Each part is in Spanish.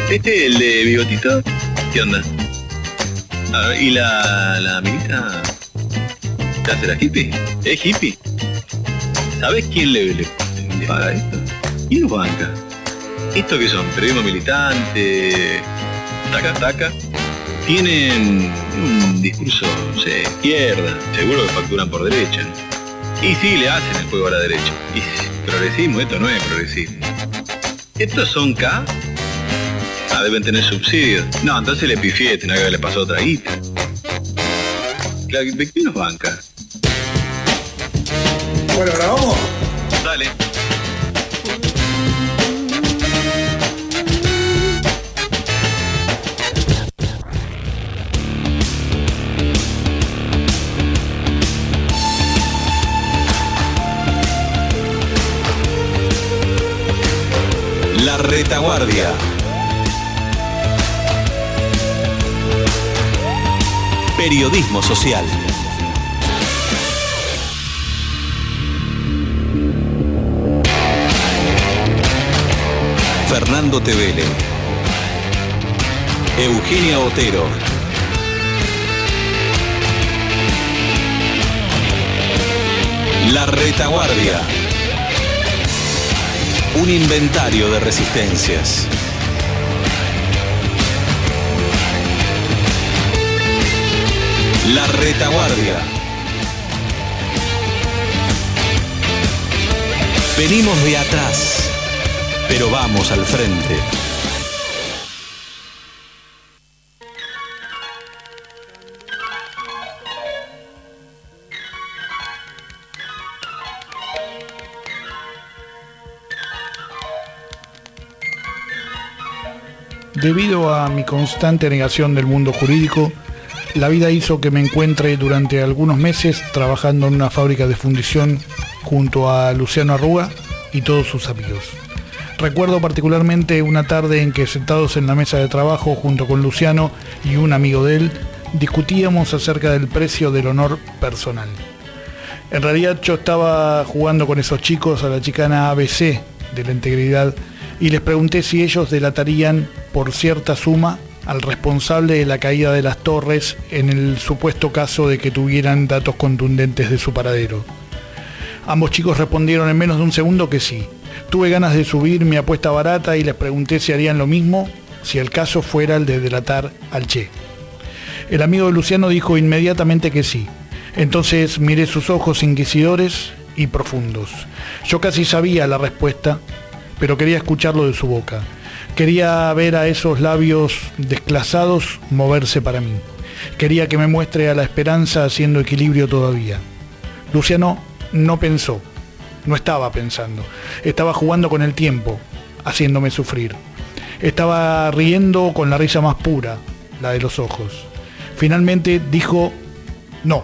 El de bigotito, ¿qué onda? A ver, ¿y la amiguita? ¿Te hace la hippie? ¿Es hippie? ¿Sabes quién le paga esto? ¿Quién los banca? ¿Esto qué son? ¿Periodismo militante? ¿Taca? Tienen un discurso, no sé, izquierda. Seguro que facturan por derecha. Y sí, le hacen el juego a la derecha. Y progresismo, esto no es progresismo. ¿Estos son K? Ah, deben tener subsidios. No, entonces le pifié, tenía que haberle pasado otra guita. Claro, ¿de quién nos banca? Bueno, ¿ahora vamos? Dale. La Retaguardia. Periodismo social. Fernando Tevele, Eugenia Otero, La Retaguardia. Un inventario de resistencias. La Retaguardia. Venimos de atrás, pero vamos al frente. Debido a mi constante negación del mundo jurídico, la vida hizo que me encuentre durante algunos meses trabajando en una fábrica de fundición junto a Luciano Arruga y todos sus amigos. Recuerdo particularmente una tarde en que, sentados en la mesa de trabajo junto con Luciano y un amigo de él, discutíamos acerca del precio del honor personal. En realidad yo estaba jugando con esos chicos a la chicana ABC de la integridad y les pregunté si ellos delatarían por cierta suma al responsable de la caída de las torres en el supuesto caso de que tuvieran datos contundentes de su paradero. Ambos chicos respondieron en menos de un segundo que sí. Tuve ganas de subir mi apuesta barata y les pregunté si harían lo mismo si el caso fuera el de delatar al Che. El amigo de Luciano dijo inmediatamente que sí. Entonces miré sus ojos inquisidores y profundos. Yo casi sabía la respuesta, pero quería escucharlo de su boca. Quería ver a esos labios desclasados moverse para mí. Quería que me muestre a la esperanza haciendo equilibrio todavía. Luciano no pensó, no estaba pensando. Estaba jugando con el tiempo, haciéndome sufrir. Estaba riendo con la risa más pura, la de los ojos. Finalmente dijo no.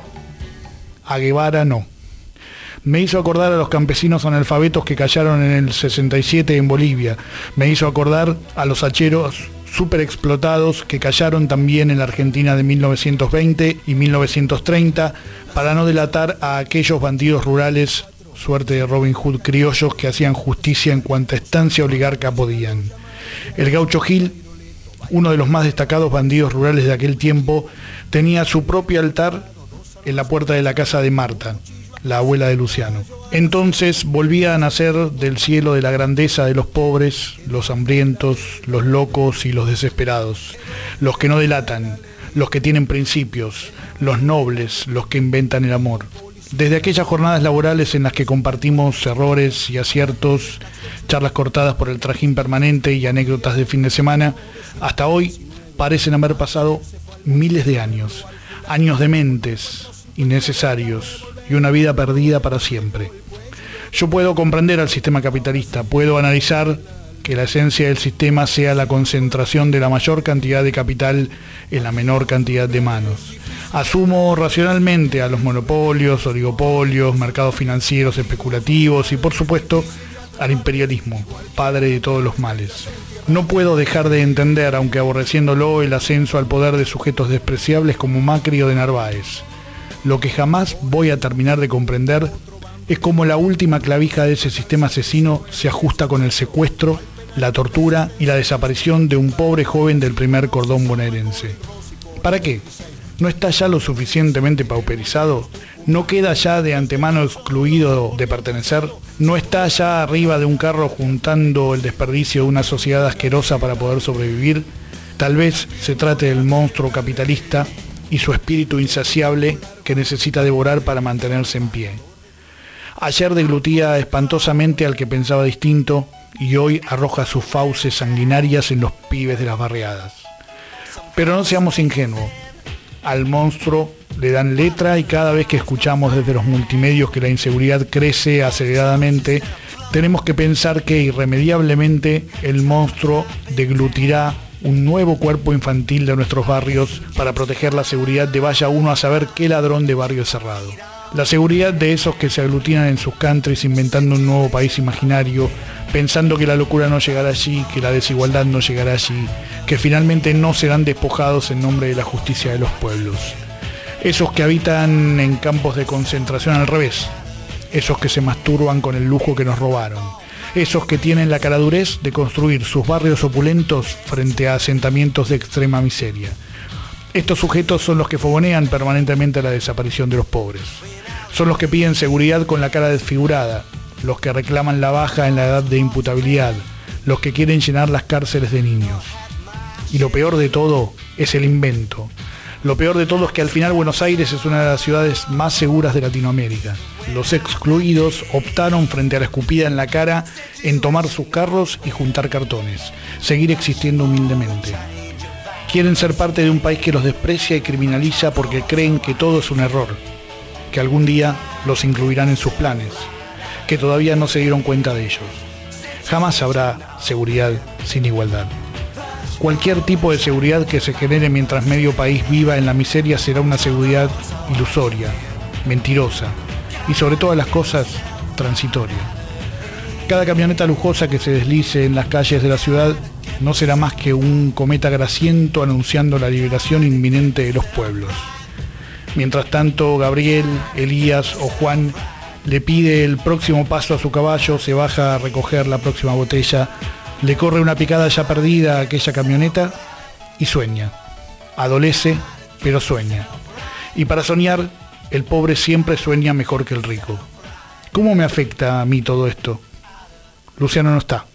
A Guevara no. Me hizo acordar a los campesinos analfabetos que callaron en el 67 en Bolivia. Me hizo acordar a los hacheros súper explotados que callaron también en la Argentina de 1920 y 1930 para no delatar a aquellos bandidos rurales, suerte de Robin Hood criollos, que hacían justicia en cuanta estancia oligarca podían. El gaucho Gil, uno de los más destacados bandidos rurales de aquel tiempo, tenía su propio altar en la puerta de la casa de Marta, la abuela de Luciano. Entonces volvía a nacer del cielo de la grandeza de los pobres, los hambrientos, los locos y los desesperados, los que no delatan, los que tienen principios, los nobles, los que inventan el amor. Desde aquellas jornadas laborales en las que compartimos errores y aciertos, charlas cortadas por el trajín permanente y anécdotas de fin de semana, hasta hoy parecen haber pasado miles de años, años dementes, innecesarios, y una vida perdida para siempre. Yo puedo comprender al sistema capitalista, puedo analizar que la esencia del sistema sea la concentración de la mayor cantidad de capital en la menor cantidad de manos. Asumo racionalmente a los monopolios, oligopolios, mercados financieros especulativos y, por supuesto, al imperialismo, padre de todos los males. No puedo dejar de entender, aunque aborreciéndolo, el ascenso al poder de sujetos despreciables como Macri o de Narváez. Lo que jamás voy a terminar de comprender es cómo la última clavija de ese sistema asesino se ajusta con el secuestro la tortura y la desaparición de un pobre joven del primer cordón bonaerense. ¿Para qué? ¿No está ya lo suficientemente pauperizado? ¿No queda ya de antemano excluido de pertenecer? ¿No está ya arriba de un carro juntando el desperdicio de una sociedad asquerosa para poder sobrevivir? Tal vez se trate del monstruo capitalista y su espíritu insaciable que necesita devorar para mantenerse en pie. Ayer deglutía espantosamente al que pensaba distinto y hoy arroja sus fauces sanguinarias en los pibes de las barriadas. Pero no seamos ingenuos. Al monstruo le dan letra y cada vez que escuchamos desde los multimedios que la inseguridad crece aceleradamente, tenemos que pensar que irremediablemente el monstruo deglutirá un nuevo cuerpo infantil de nuestros barrios para proteger la seguridad de vaya uno a saber qué ladrón de barrio cerrado. La seguridad de esos que se aglutinan en sus countries inventando un nuevo país imaginario, pensando que la locura no llegará allí, que la desigualdad no llegará allí, que finalmente no serán despojados en nombre de la justicia de los pueblos. Esos que habitan en campos de concentración al revés, esos que se masturban con el lujo que nos robaron, esos que tienen la caradurez de construir sus barrios opulentos frente a asentamientos de extrema miseria. Estos sujetos son los que fogonean permanentemente la desaparición de los pobres. Son los que piden seguridad con la cara desfigurada, los que reclaman la baja en la edad de imputabilidad, los que quieren llenar las cárceles de niños. Y lo peor de todo es el invento. Lo peor de todo es que al final Buenos Aires es una de las ciudades más seguras de Latinoamérica. Los excluidos optaron frente a la escupida en la cara en tomar sus carros y juntar cartones, seguir existiendo humildemente. Quieren ser parte de un país que los desprecia y criminaliza porque creen que todo es un error, que algún día los incluirán en sus planes, que todavía no se dieron cuenta de ellos. Jamás habrá seguridad sin igualdad. Cualquier tipo de seguridad que se genere mientras medio país viva en la miseria será una seguridad ilusoria, mentirosa y sobre todas las cosas, transitoria. Cada camioneta lujosa que se deslice en las calles de la ciudad no será más que un cometa grasiento anunciando la liberación inminente de los pueblos. Mientras tanto, Gabriel, Elías o Juan le pide el próximo paso a su caballo, se baja a recoger la próxima botella, le corre una picada ya perdida a aquella camioneta y sueña. Adolece, pero sueña. Y para soñar, el pobre siempre sueña mejor que el rico. ¿Cómo me afecta a mí todo esto? Luciano no está.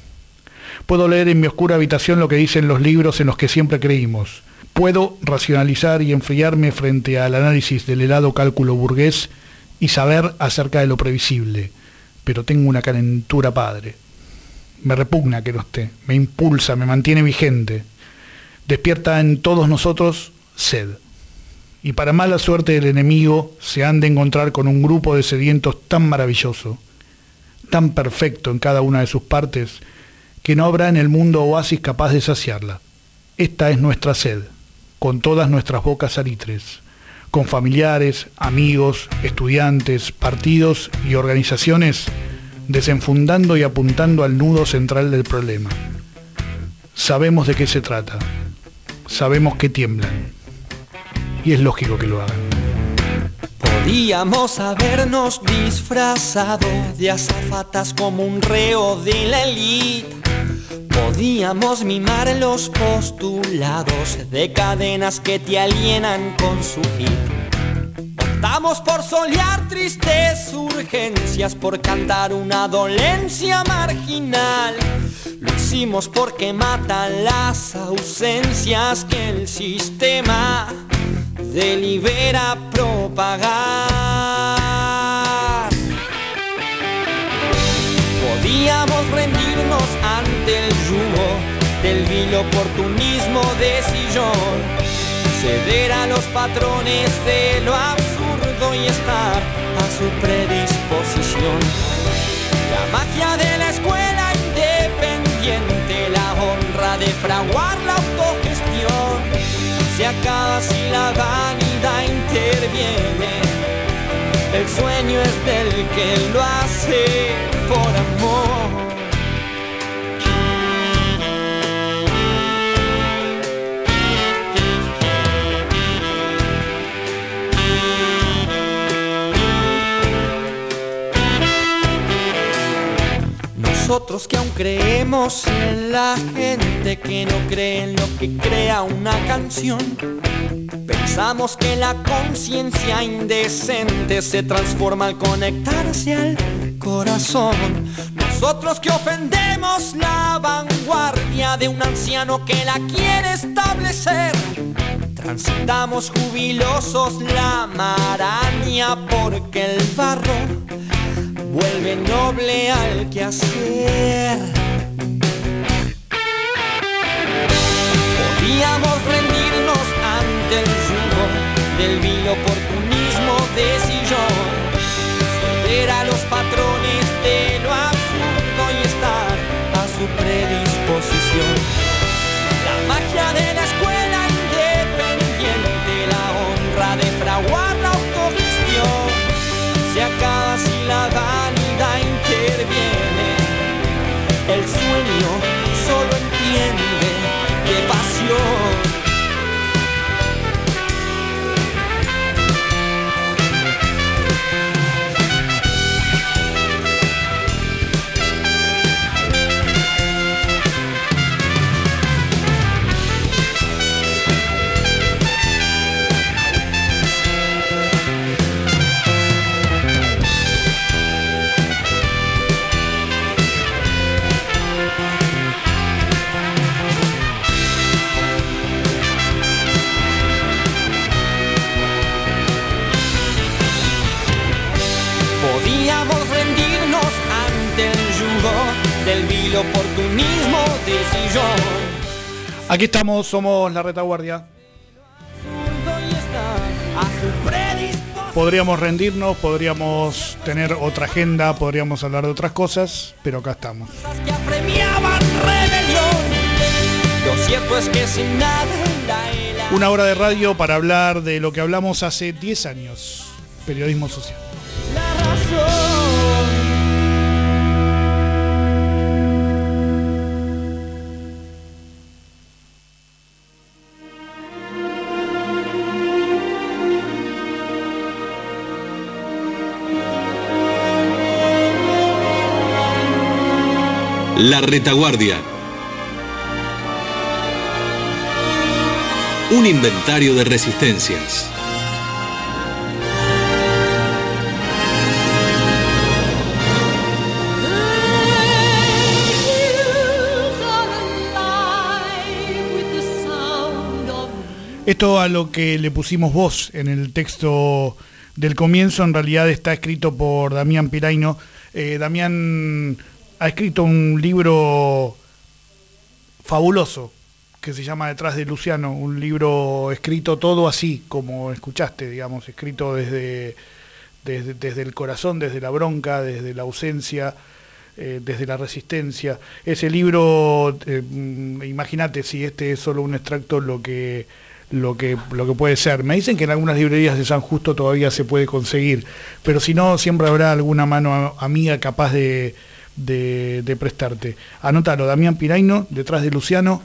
Puedo leer en mi oscura habitación lo que dicen los libros en los que siempre creímos. Puedo racionalizar y enfriarme frente al análisis del helado cálculo burgués y saber acerca de lo previsible. Pero tengo una calentura padre. Me repugna que no esté, me impulsa, me mantiene vigente. Despierta en todos nosotros sed. Y para mala suerte del enemigo, se han de encontrar con un grupo de sedientos tan maravilloso, tan perfecto en cada una de sus partes, que no habrá en el mundo oasis capaz de saciarla. Esta es nuestra sed, con todas nuestras bocas salitres, con familiares, amigos, estudiantes, partidos y organizaciones, desenfundando y apuntando al nudo central del problema. Sabemos de qué se trata, sabemos que tiemblan, y es lógico que lo hagan. Podíamos habernos disfrazado de azafatas como un reo de la élite. Podíamos mimar los postulados de cadenas que te alienan con su hit. Optamos por solear tristes urgencias, por cantar una dolencia marginal. Lo hicimos porque matan las ausencias que el sistema delibera propagar. Podíamos rendirnos ante el yugo del vil oportunismo de sillón, ceder a los patrones de lo absurdo y estar a su predisposición. La magia de la escuela independiente, la honra de fraguar la autogestión, se acaba si la vanidad interviene. El sueño es del que lo hace por amor. Nosotros que aún creemos en la gente que no cree en lo que crea una canción, pensamos que la conciencia indecente se transforma al conectarse al corazón. Nosotros que ofendemos la vanguardia de un anciano que la quiere establecer, transitamos jubilosos la maraña porque el barro vuelve noble al quehacer. Podíamos rendirnos ante el yugo del vil oportunismo de sillón, ceder a los patrones de lo absurdo y estar a su predisposición. La magia de la escuela independiente, la honra de fraguar la autogestión, se acaba si la vanidad interviene. El sueño solo entiende de pasión. Podíamos rendirnos ante el yugo del vil oportunismo de sillón. Aquí estamos, somos La Retaguardia. Podríamos rendirnos, podríamos tener otra agenda, podríamos hablar de otras cosas, pero acá estamos. Que apremiaban rebelión. Lo cierto es que sin nada Una hora de radio para hablar de lo que hablamos hace 10 años, periodismo social. la razón. La Retaguardia. Un inventario de resistencias. Esto a lo que le pusimos voz en el texto del comienzo, en realidad está escrito por Damián Piraino. Damián ha escrito un libro fabuloso que se llama Detrás de Luciano, un libro escrito todo así, como escuchaste, digamos, escrito desde el corazón, desde la bronca, desde la ausencia, desde la resistencia. Ese libro, imagínate si este es solo un extracto, lo que puede ser. Me dicen que en algunas librerías de San Justo todavía se puede conseguir, pero si no, siempre habrá alguna mano amiga capaz de prestarte. Anótalo, Damián Piraino, Detrás de Luciano.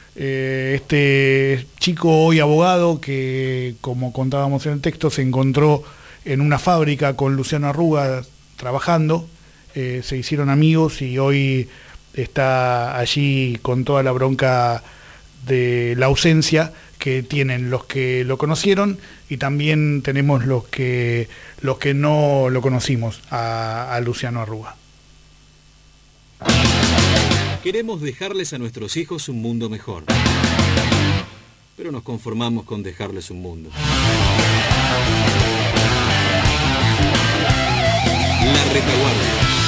Este chico hoy abogado que, como contábamos en el texto, se encontró en una fábrica con Luciano Arruga trabajando, se hicieron amigos y hoy está allí con toda la bronca de la ausencia que tienen los que lo conocieron y también tenemos los que no lo conocimos a Luciano Arruga. Queremos dejarles a nuestros hijos un mundo mejor, pero nos conformamos con dejarles un mundo. La Retaguardia.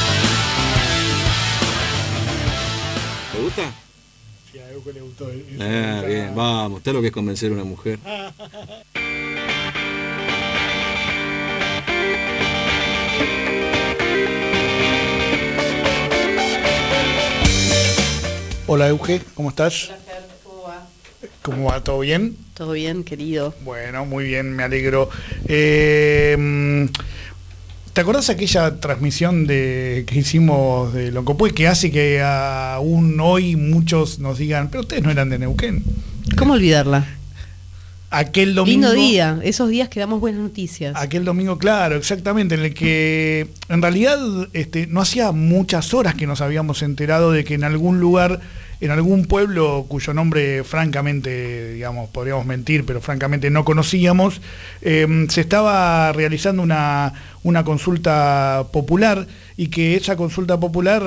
¿Te gusta? Sí, a Euge le gustó. Bien, vamos, está lo que es convencer a una mujer. Hola Euge, ¿cómo estás? Hola Fer, ¿cómo va? ¿Cómo va? ¿Todo bien? Todo bien, querido. Bueno, muy bien, me alegro. ¿Te acordás aquella transmisión que hicimos de Loncopuy que hace que aún hoy muchos nos digan, pero ustedes no eran de Neuquén? ¿Cómo olvidarla? aquel domingo... Lindo día, esos días que damos buenas noticias. Aquel domingo, claro, exactamente, en el que en realidad no hacía muchas horas que nos habíamos enterado de que en algún lugar, en algún pueblo cuyo nombre francamente, digamos, podríamos mentir, pero francamente no conocíamos, se estaba realizando una consulta popular, y que esa consulta popular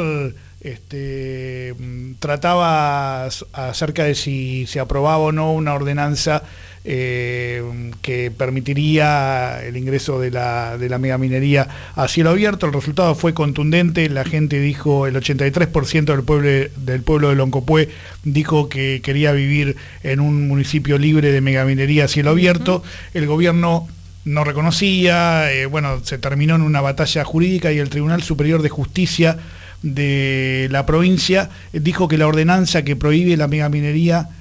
trataba acerca de si se aprobaba o no una ordenanza que permitiría el ingreso de la megaminería a cielo abierto. El resultado fue contundente. La gente dijo, el 83% del pueblo de Loncopué dijo que quería vivir en un municipio libre de megaminería a cielo abierto. El gobierno no reconocía, se terminó en una batalla jurídica, y el Tribunal Superior de Justicia de la provincia dijo que la ordenanza que prohíbe la megaminería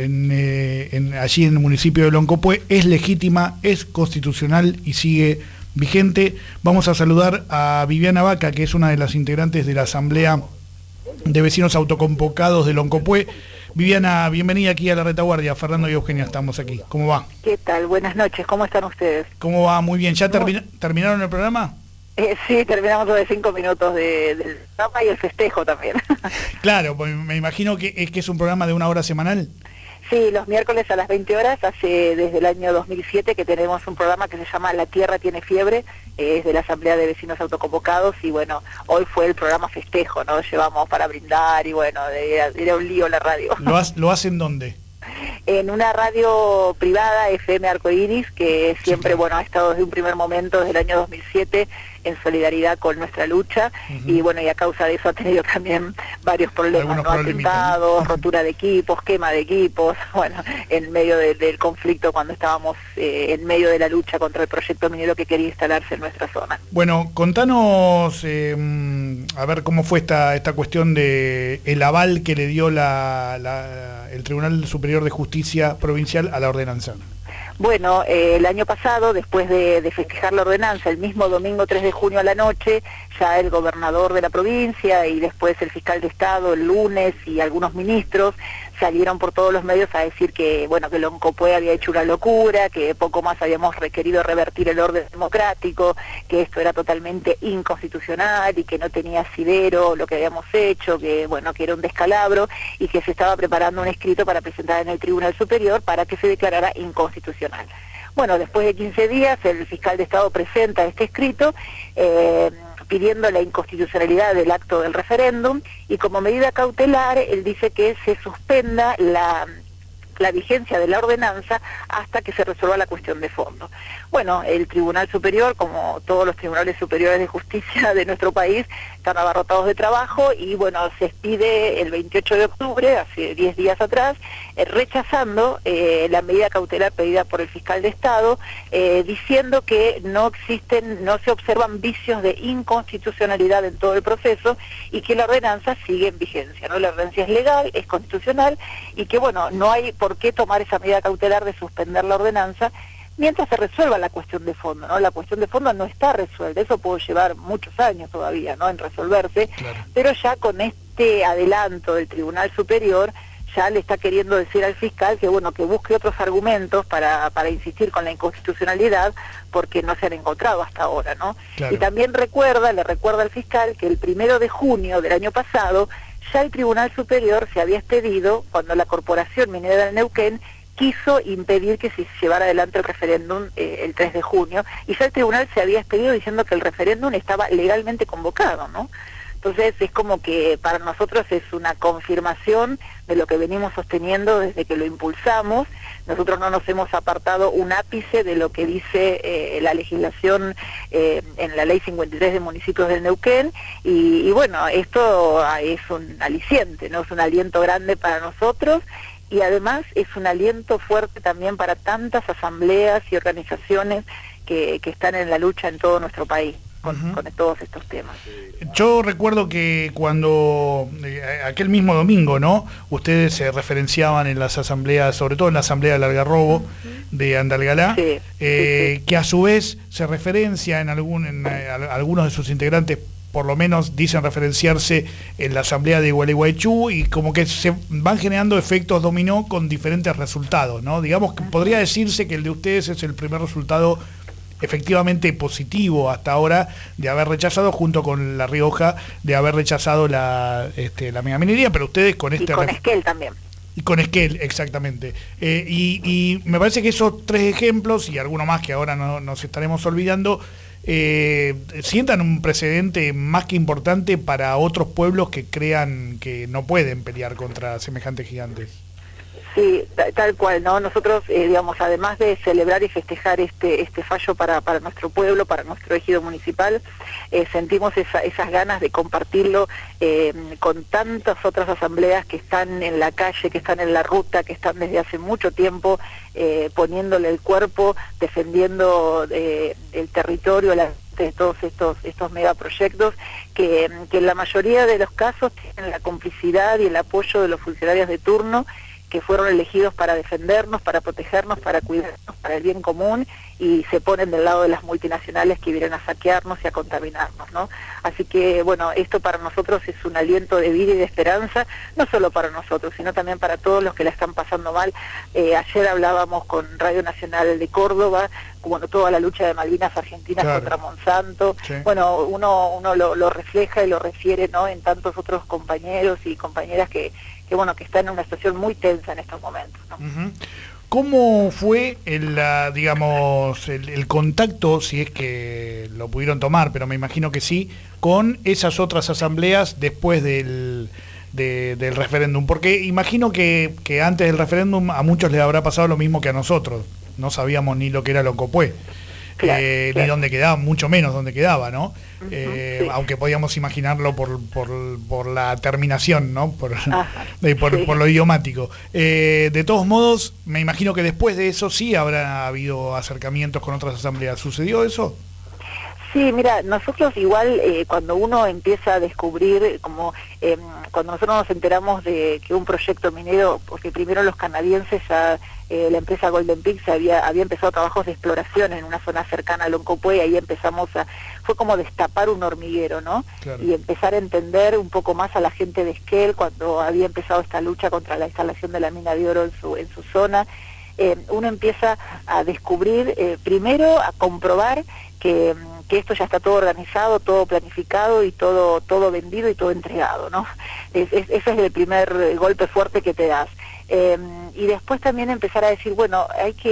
allí en el municipio de Loncopué es legítima, es constitucional y sigue vigente. Vamos a saludar a Viviana Vaca, que es una de las integrantes de la Asamblea de Vecinos Autoconvocados de Loncopué. Viviana, bienvenida aquí a La Retaguardia. Fernando y Eugenia estamos aquí. ¿Cómo va? ¿Qué tal? Buenas noches. ¿Cómo están ustedes? ¿Cómo va? Muy bien. ¿Ya terminaron el programa? Sí, terminamos de 5 minutos del programa y el festejo también. Claro, pues me imagino que es un programa de 1 hora semanal. Sí, los miércoles a las 20 horas, desde el año 2007 que tenemos un programa que se llama La Tierra Tiene Fiebre, es de la Asamblea de Vecinos Autoconvocados, y bueno, hoy fue el programa festejo, ¿no? Llevamos para brindar y bueno, era un lío la radio. ¿Lo hacen dónde? En una radio privada, FM Arcoiris, que siempre, sí, ha estado desde un primer momento, desde el año 2007, en solidaridad con nuestra lucha, y bueno, y a causa de eso ha tenido también varios problemas, ¿no? Atentados, rotura de equipos, quema de equipos, en medio del conflicto, cuando estábamos en medio de la lucha contra el proyecto minero que quería instalarse en nuestra zona. Bueno, contanos, a ver cómo fue esta cuestión de el aval que le dio el Tribunal Superior de Justicia Provincial a la ordenanza. Bueno, el año pasado, después de festejar la ordenanza, el mismo domingo 3 de junio a la noche, ya el gobernador de la provincia y después el fiscal de Estado el lunes y algunos ministros salieron por todos los medios a decir que, que Loncopué había hecho una locura, que poco más habíamos requerido revertir el orden democrático, que esto era totalmente inconstitucional y que no tenía asidero lo que habíamos hecho, que era un descalabro y que se estaba preparando un escrito para presentar en el Tribunal Superior para que se declarara inconstitucional. Bueno, después de 15 días el fiscal de Estado presenta este escrito pidiendo la inconstitucionalidad del acto del referéndum, y como medida cautelar él dice que se suspenda la vigencia de la ordenanza hasta que se resuelva la cuestión de fondo. Bueno, el Tribunal Superior, como todos los tribunales superiores de justicia de nuestro país, están abarrotados de trabajo y se expide el 28 de octubre, hace 10 días atrás, rechazando la medida cautelar pedida por el fiscal de Estado, diciendo que no se observan vicios de inconstitucionalidad en todo el proceso y que la ordenanza sigue en vigencia, ¿no? La ordenanza es legal, es constitucional, y que no hay por qué tomar esa medida cautelar de suspender la ordenanza mientras se resuelva la cuestión de fondo, ¿no? La cuestión de fondo no está resuelta, eso puede llevar muchos años todavía, ¿no?, en resolverse, claro. Pero ya con este adelanto del Tribunal Superior ya le está queriendo decir al fiscal que que busque otros argumentos para insistir con la inconstitucionalidad, porque no se han encontrado hasta ahora, ¿no? Claro. Y también le recuerda al fiscal que el 1 de junio del año pasado ya el Tribunal Superior se había expedido cuando la Corporación Minera del Neuquén quiso impedir que se llevara adelante el referéndum el 3 de junio, y ya el tribunal se había expedido diciendo que el referéndum estaba legalmente convocado, ¿no? Entonces es como que para nosotros es una confirmación de lo que venimos sosteniendo desde que lo impulsamos. Nosotros no nos hemos apartado un ápice de lo que dice la legislación en la Ley 53 de Municipios del Neuquén, y esto es un aliciente, ¿no? Es un aliento grande para nosotros, y además es un aliento fuerte también para tantas asambleas y organizaciones que están en la lucha en todo nuestro país con todos estos temas. Yo recuerdo que cuando aquel mismo domingo, ¿no?, ustedes se referenciaban en las asambleas, sobre todo en la asamblea del Algarrobo de Andalgalá, sí. Que a su vez se referencia en algunos de sus integrantes por lo menos dicen referenciarse en la asamblea de Gualeguaychú, y como que se van generando efectos dominó con diferentes resultados, ¿no? Digamos que podría decirse que el de ustedes es el primer resultado efectivamente positivo hasta ahora de haber rechazado, junto con La Rioja, de haber rechazado la megaminería, pero ustedes con este... Y con Esquel también. Y con Esquel, exactamente. Y me parece que esos 3 ejemplos, y alguno más que ahora no nos estaremos olvidando, sientan un precedente más que importante para otros pueblos que crean que no pueden pelear contra semejantes gigantes. Sí, tal cual, ¿no? Nosotros, digamos, además de celebrar y festejar este fallo para nuestro pueblo, para nuestro ejido municipal, sentimos esas ganas de compartirlo con tantas otras asambleas que están en la calle, que están en la ruta, que están desde hace mucho tiempo poniéndole el cuerpo, defendiendo el territorio, de todos estos megaproyectos que en la mayoría de los casos tienen la complicidad y el apoyo de los funcionarios de turno, que fueron elegidos para defendernos, para protegernos, para cuidarnos, para el bien común, y se ponen del lado de las multinacionales que vienen a saquearnos y a contaminarnos, ¿no? Así que, bueno, esto para nosotros es un aliento de vida y de esperanza, no solo para nosotros, sino también para todos los que la están pasando mal. Ayer hablábamos con Radio Nacional de Córdoba, bueno, toda la lucha de Malvinas Argentinas, claro, contra Monsanto. Sí. Bueno, uno lo refleja y lo refiere, ¿no?, en tantos otros compañeros y compañeras que están en una situación muy tensa en estos momentos, ¿no? Uh-huh. ¿Cómo fue el contacto, si es que lo pudieron tomar, pero me imagino que sí, con esas otras asambleas después del referéndum? Porque imagino que antes del referéndum a muchos les habrá pasado lo mismo que a nosotros. No sabíamos ni lo que era Loncopué. Claro. Ni dónde quedaba, mucho menos dónde quedaba, ¿no? Uh-huh, sí. Aunque podíamos imaginarlo por la terminación, ¿no? Por lo idiomático. De todos modos, me imagino que después de eso sí habrá habido acercamientos con otras asambleas. ¿Sucedió eso? Sí, mira, nosotros igual cuando uno empieza a descubrir, como cuando nosotros nos enteramos de que un proyecto minero, porque primero los canadienses, la empresa Golden Peak había empezado trabajos de exploración en una zona cercana a Loncopué, y ahí fue como destapar un hormiguero, ¿no? Claro. Y empezar a entender un poco más a la gente de Esquel cuando había empezado esta lucha contra la instalación de la mina de oro en su zona. Uno empieza a descubrir, primero a comprobar que esto ya está todo organizado, todo planificado y todo vendido y todo entregado, ¿no? Ese es el primer golpe fuerte que te das. Y después también empezar a decir, bueno,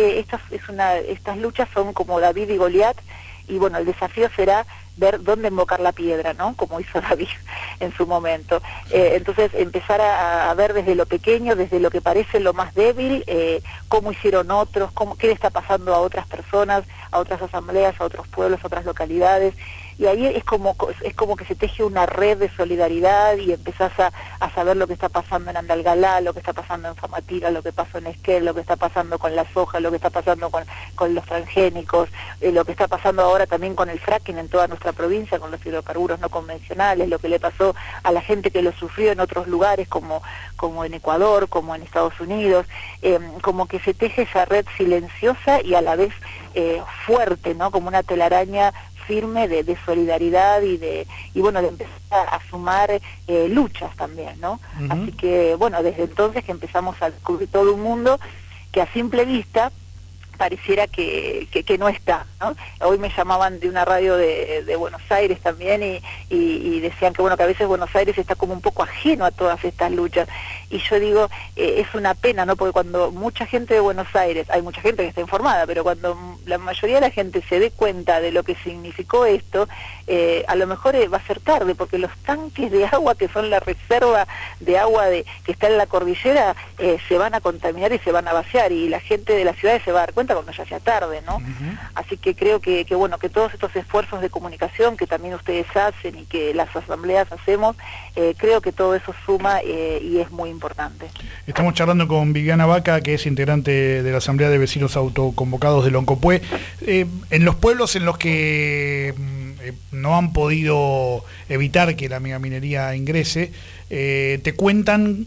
estas luchas son como David y Goliat, y bueno, el desafío será ver dónde embocar la piedra, ¿no? Como hizo David en su momento. Entonces empezar a ver desde lo pequeño, desde lo que parece lo más débil, cómo hicieron otros, qué le está pasando a otras personas, a otras asambleas, a otros pueblos, a otras localidades. Y ahí es como que se teje una red de solidaridad, y empezás a saber lo que está pasando en Andalgalá, lo que está pasando en Famatira, lo que pasó en Esquel, lo que está pasando con la soja, lo que está pasando con los transgénicos, lo que está pasando ahora también con el fracking en toda nuestra provincia, con los hidrocarburos no convencionales, lo que le pasó a la gente que lo sufrió en otros lugares como en Ecuador, como en Estados Unidos, como que se teje esa red silenciosa y a la vez fuerte, ¿no? Como una telaraña firme de solidaridad y bueno, de empezar a sumar luchas también, ¿no? Uh-huh. Así que, bueno, desde entonces que empezamos a descubrir todo un mundo que a simple vista pareciera que no está, ¿no? Hoy me llamaban de una radio de Buenos Aires también y decían que, bueno, que a veces Buenos Aires está como un poco ajeno a todas estas luchas. Y yo digo, es una pena, ¿no? Porque cuando mucha gente de Buenos Aires, hay mucha gente que está informada, pero cuando la mayoría de la gente se dé cuenta de lo que significó esto, a lo mejor va a ser tarde, porque los tanques de agua, que son la reserva de agua que está en la cordillera, se van a contaminar y se van a vaciar, y la gente de las ciudades se va a dar cuenta cuando ya sea tarde, ¿no? Uh-huh. Así que creo que bueno, que todos estos esfuerzos de comunicación que también ustedes hacen y que las asambleas hacemos, creo que todo eso suma y es muy importante. Estamos charlando con Viviana Vaca, que es integrante de la Asamblea de Vecinos Autoconvocados de Loncopué. En los pueblos en los que no han podido evitar que la megaminería ingrese, te cuentan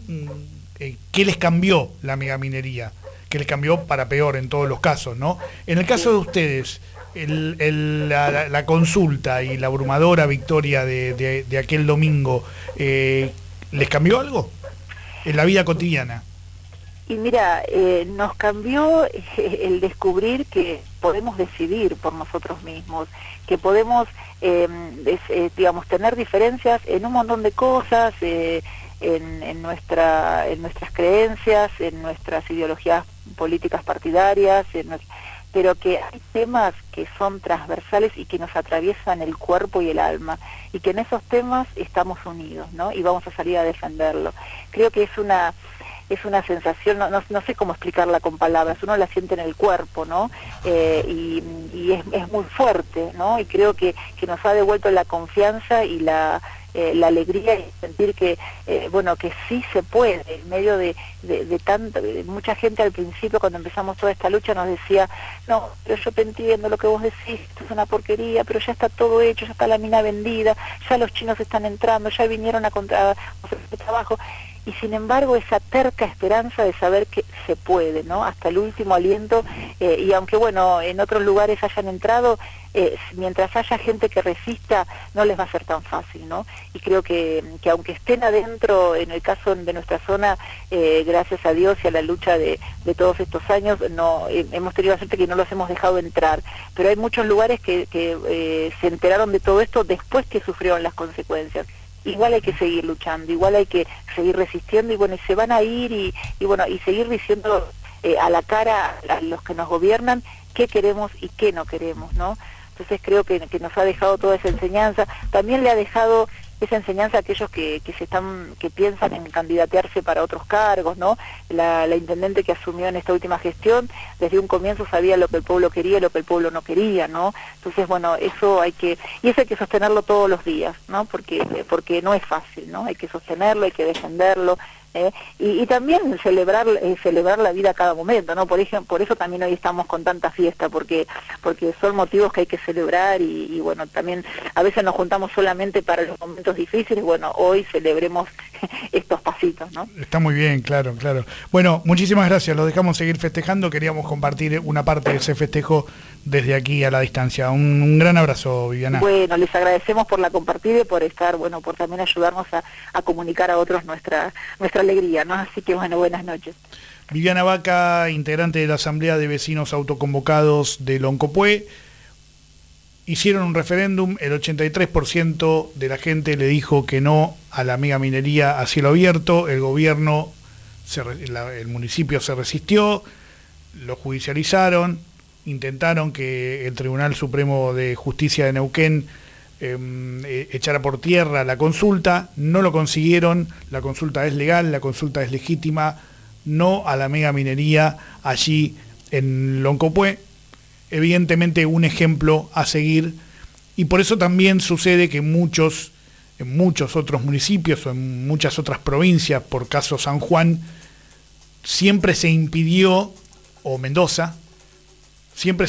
qué les cambió la megaminería, que les cambió para peor en todos los casos, ¿no? En el caso de ustedes, la consulta y la abrumadora victoria de aquel domingo, ¿les cambió algo en la vida cotidiana? Y mira, nos cambió el descubrir que podemos decidir por nosotros mismos, que podemos, digamos, tener diferencias en un montón de cosas, en nuestras creencias, en nuestras ideologías políticas partidarias, pero que hay temas que son transversales y que nos atraviesan el cuerpo y el alma, y que en esos temas estamos unidos, ¿no? Y vamos a salir a defenderlo. Creo que es una sensación, no sé cómo explicarla con palabras, uno la siente en el cuerpo, ¿no? Y es muy fuerte, ¿no? Y creo que nos ha devuelto la confianza y la alegría y sentir que, bueno, que sí se puede, en medio de mucha gente al principio, cuando empezamos toda esta lucha, nos decía, no, pero yo te entiendo lo que vos decís, esto es una porquería, pero ya está todo hecho, ya está la mina vendida, ya los chinos están entrando, ya vinieron a hacer el trabajo. Y sin embargo esa terca esperanza de saber que se puede, ¿no? Hasta el último aliento, y aunque bueno, en otros lugares hayan entrado, mientras haya gente que resista, no les va a ser tan fácil, ¿no? Y creo que aunque estén adentro, en el caso de nuestra zona, gracias a Dios y a la lucha de todos estos años, no hemos tenido la suerte que no los hemos dejado entrar, pero hay muchos lugares que se enteraron de todo esto después que sufrieron las consecuencias. Igual hay que seguir luchando, igual hay que seguir resistiendo, y bueno, y se van a ir y bueno, y seguir diciendo a la cara a los que nos gobiernan qué queremos y qué no queremos, ¿no? Entonces creo que nos ha dejado toda esa enseñanza. También le ha dejado esa enseñanza a aquellos que piensan en candidatearse para otros cargos, ¿no? La intendente que asumió en esta última gestión, desde un comienzo sabía lo que el pueblo quería y lo que el pueblo no quería, ¿no? Entonces, bueno, eso hay que sostenerlo todos los días, ¿no? Porque no es fácil, ¿no? Hay que sostenerlo, hay que defenderlo, y también celebrar la vida a cada momento, ¿no? Por eso también hoy estamos con tanta fiesta, porque son motivos que hay que celebrar, y bueno, también a veces nos juntamos solamente para los momentos difíciles. Bueno, hoy celebremos estos pasitos, ¿no? Está muy bien, claro. Bueno, muchísimas gracias, los dejamos seguir festejando, queríamos compartir una parte de ese festejo desde aquí a la distancia. Un gran abrazo, Viviana. Bueno, les agradecemos por la compartida y por estar, bueno, por también ayudarnos a comunicar a otros nuestra alegría, ¿no? Así que bueno, buenas noches. Viviana Vaca, integrante de la Asamblea de Vecinos Autoconvocados de Loncopué. Hicieron un referéndum, el 83% de la gente le dijo que no a la megaminería a cielo abierto, el gobierno, el municipio se resistió, lo judicializaron, intentaron que el Tribunal Supremo de Justicia de Neuquén echara por tierra la consulta, no lo consiguieron, la consulta es legal, la consulta es legítima, no a la megaminería allí en Loncopué. Evidentemente un ejemplo a seguir, y por eso también sucede que en muchos otros municipios o en muchas otras provincias, por caso San Juan, siempre se impidió, o Mendoza, siempre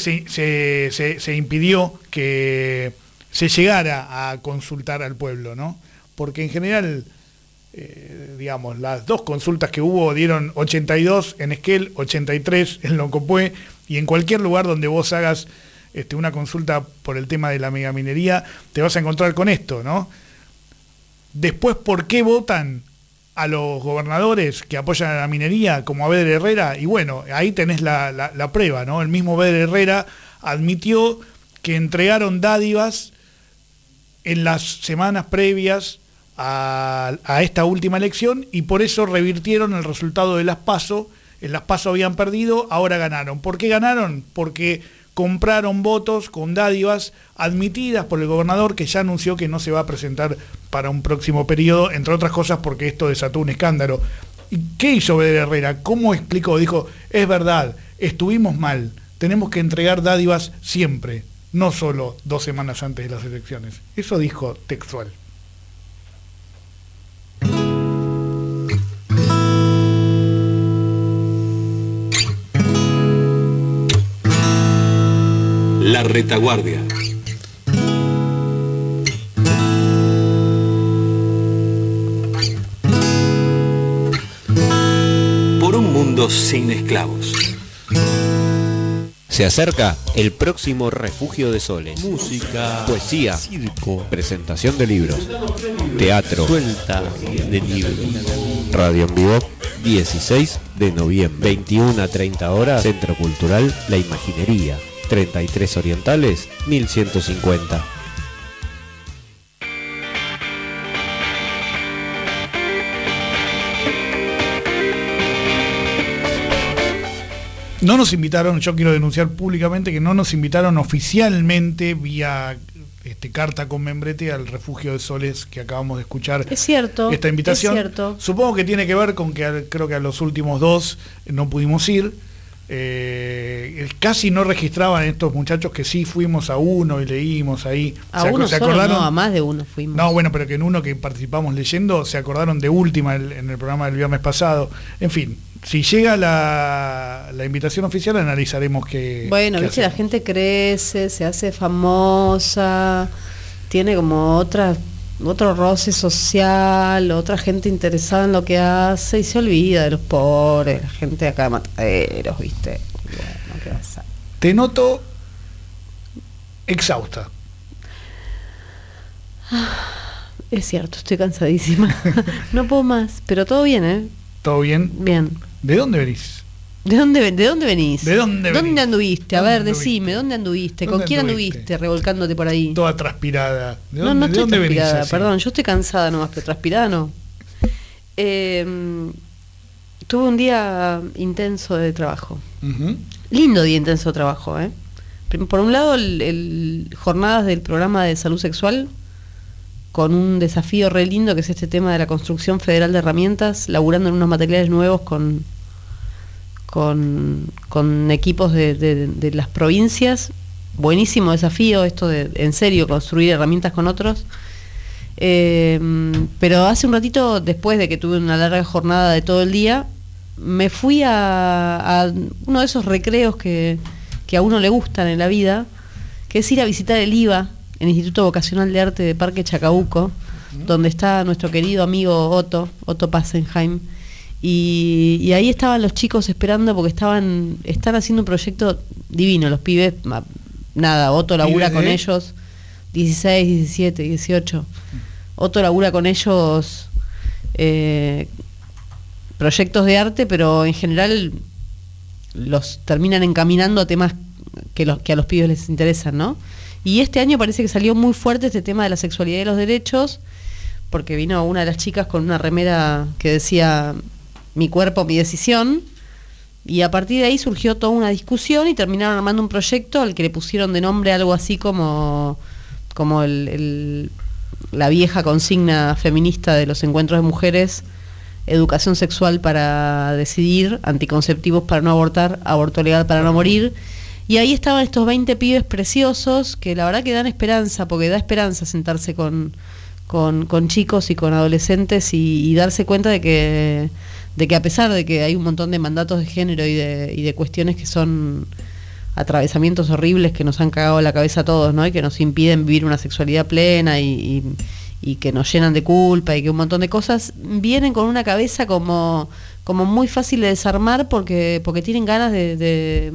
se impidió que se llegara a consultar al pueblo, ¿no? Porque en general, digamos, las dos consultas que hubo dieron 82 en Esquel, 83 en Loncopué, y en cualquier lugar donde vos hagas una consulta por el tema de la megaminería, te vas a encontrar con esto, ¿no? Después, ¿por qué votan a los gobernadores que apoyan a la minería, como a Beder Herrera? Y bueno, ahí tenés la prueba, ¿no? El mismo Beder Herrera admitió que entregaron dádivas en las semanas previas a esta última elección, y por eso revirtieron el resultado de las PASO. En las PASO habían perdido, ahora ganaron. ¿Por qué ganaron? Porque compraron votos con dádivas admitidas por el gobernador, que ya anunció que no se va a presentar para un próximo periodo, entre otras cosas porque esto desató un escándalo. ¿Y qué hizo Beder Herrera? ¿Cómo explicó? Dijo, es verdad, estuvimos mal, tenemos que entregar dádivas siempre, no solo 2 semanas antes de las elecciones. Eso dijo textual. La retaguardia. Por un mundo sin esclavos. Se acerca el próximo Refugio de Soles. Música, poesía, circo, presentación de libros, teatro, suelta de libros. radio en vivo, 16 de noviembre, 21 a 30 horas, Centro Cultural La Imaginería, 33 Orientales, 1150. No nos invitaron, yo quiero denunciar públicamente que no nos invitaron oficialmente vía carta con membrete al Refugio de Soles que acabamos de escuchar. Es cierto. Esta invitación. Es cierto. Supongo que tiene que ver con que creo que a los últimos dos no pudimos ir. Casi no registraban estos muchachos que sí fuimos a uno y leímos ahí. A uno ¿se solo, acordaron? no, a más de uno fuimos. No, bueno, pero que en uno que participamos leyendo se acordaron de última en el programa del viernes pasado. En fin, si llega la invitación oficial analizaremos qué. Bueno, qué viste, la hacemos. gente crece, se hace famosa, tiene como otro roce social, otra gente interesada en lo que hace y se olvida de los pobres, la gente de acá de Mataderos, viste. Bueno, ¿qué vas a...? Te noto exhausta. Es cierto, estoy cansadísima. No puedo más, pero todo bien, ¿eh? ¿Todo bien? Bien. ¿De dónde venís? ¿De dónde venís? ¿De dónde venís? ¿Dónde anduviste? A ¿Dónde ver, anduviste? decime, ¿dónde anduviste? ¿Con ¿Dónde quién anduviste? anduviste revolcándote por ahí? Toda transpirada. ¿De No, dónde, no de estoy dónde venís transpirada, así? perdón, yo estoy cansada nomás, pero transpirada no. Tuve un día intenso de trabajo. Ujú. Lindo día intenso de trabajo, ¿eh? Por un lado, jornadas del programa de salud sexual, con un desafío re lindo que es este tema de la construcción federal de herramientas, laburando en unos materiales nuevos con equipos de las provincias. Buenísimo desafío esto de, en serio, construir herramientas con otros. Pero hace un ratito, después de que tuve una larga jornada de todo el día, me fui a uno de esos recreos que a uno le gustan en la vida, que es ir a visitar el IVA, el Instituto Vocacional de Arte de Parque Chacabuco, donde está nuestro querido amigo Otto Passenheim. Y ahí estaban los chicos esperando porque están haciendo un proyecto divino, los pibes, nada, Otto labura con ellos, 16, 17, 18. Otto labura con ellos proyectos de arte, pero en general los terminan encaminando a temas que a los pibes les interesan, ¿no? Y este año parece que salió muy fuerte este tema de la sexualidad y los derechos, porque vino una de las chicas con una remera que decía "Mi cuerpo, mi decisión", y a partir de ahí surgió toda una discusión y terminaron armando un proyecto al que le pusieron de nombre algo así como la vieja consigna feminista de los encuentros de mujeres: educación sexual para decidir, anticonceptivos para no abortar, aborto legal para no morir. Y ahí estaban estos 20 pibes preciosos que la verdad que dan esperanza, porque da esperanza sentarse con chicos y con adolescentes y darse cuenta de que a pesar de que hay un montón de mandatos de género y de cuestiones que son atravesamientos horribles que nos han cagado la cabeza a todos, ¿no? Y que nos impiden vivir una sexualidad plena y que nos llenan de culpa y que un montón de cosas, vienen con una cabeza como muy fácil de desarmar porque tienen ganas de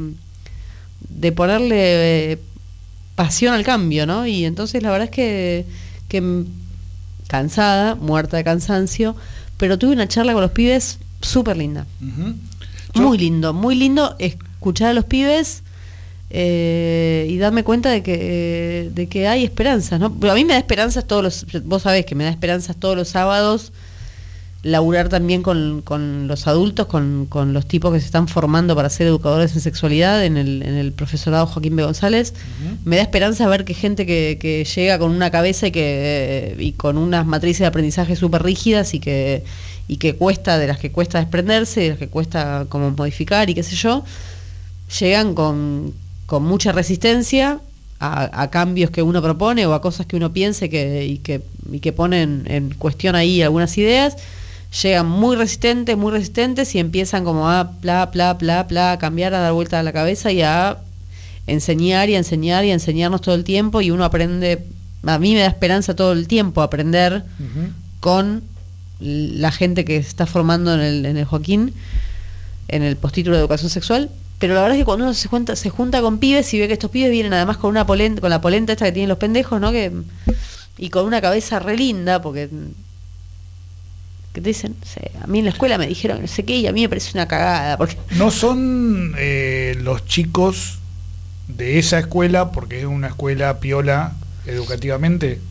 ponerle pasión al cambio, ¿no? Y entonces la verdad es que cansada, muerta de cansancio, pero tuve una charla con los pibes súper linda. Uh-huh. Muy lindo escuchar a los pibes y darme cuenta de que hay esperanzas, ¿no? Pero a mí me da esperanzas vos sabés que me da esperanzas todos los sábados laburar también con los adultos, con los tipos que se están formando para ser educadores en sexualidad en el profesorado Joaquín B. González. Uh-huh. Me da esperanza ver que gente que llega con una cabeza y con unas matrices de aprendizaje súper rígidas y que de las que cuesta desprenderse, de las que cuesta como modificar y qué sé yo, llegan con mucha resistencia a cambios que uno propone o a cosas que uno piense y que ponen en cuestión ahí algunas ideas. Llegan muy resistentes y empiezan como a a cambiar, a dar vuelta a la cabeza y a enseñar y a enseñarnos todo el tiempo, y uno aprende. A mí me da esperanza todo el tiempo aprender uh-huh. con la gente que se está formando en el Joaquín, en el postítulo de educación sexual, Pero la verdad es que cuando uno se junta con pibes y ve que estos pibes vienen además con una polenta, con la polenta esta que tienen los pendejos, ¿no? Y con una cabeza re linda, porque que te dicen, no sé, a mí en la escuela me dijeron no sé qué, y a mí me parece una cagada, porque No son los chicos de esa escuela, porque es una escuela piola educativamente.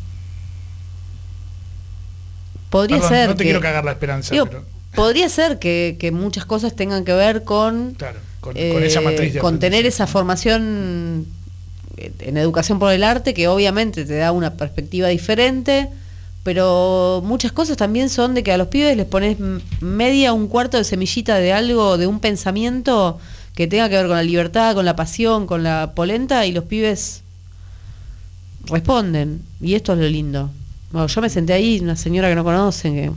podría Perdón, ser no te que, quiero cagar la esperanza, digo, pero podría ser que muchas cosas tengan que ver con claro, con esa matriz de con tener aprendizaje. esa formación en educación por el arte, que obviamente te da una perspectiva diferente, pero muchas cosas también son de que a los pibes les pones media, un cuarto de semillita de algo, de un pensamiento que tenga que ver con la libertad, con la pasión, con la polenta, y los pibes responden, y esto es lo lindo. Bueno, yo me senté ahí, una señora que no conocen,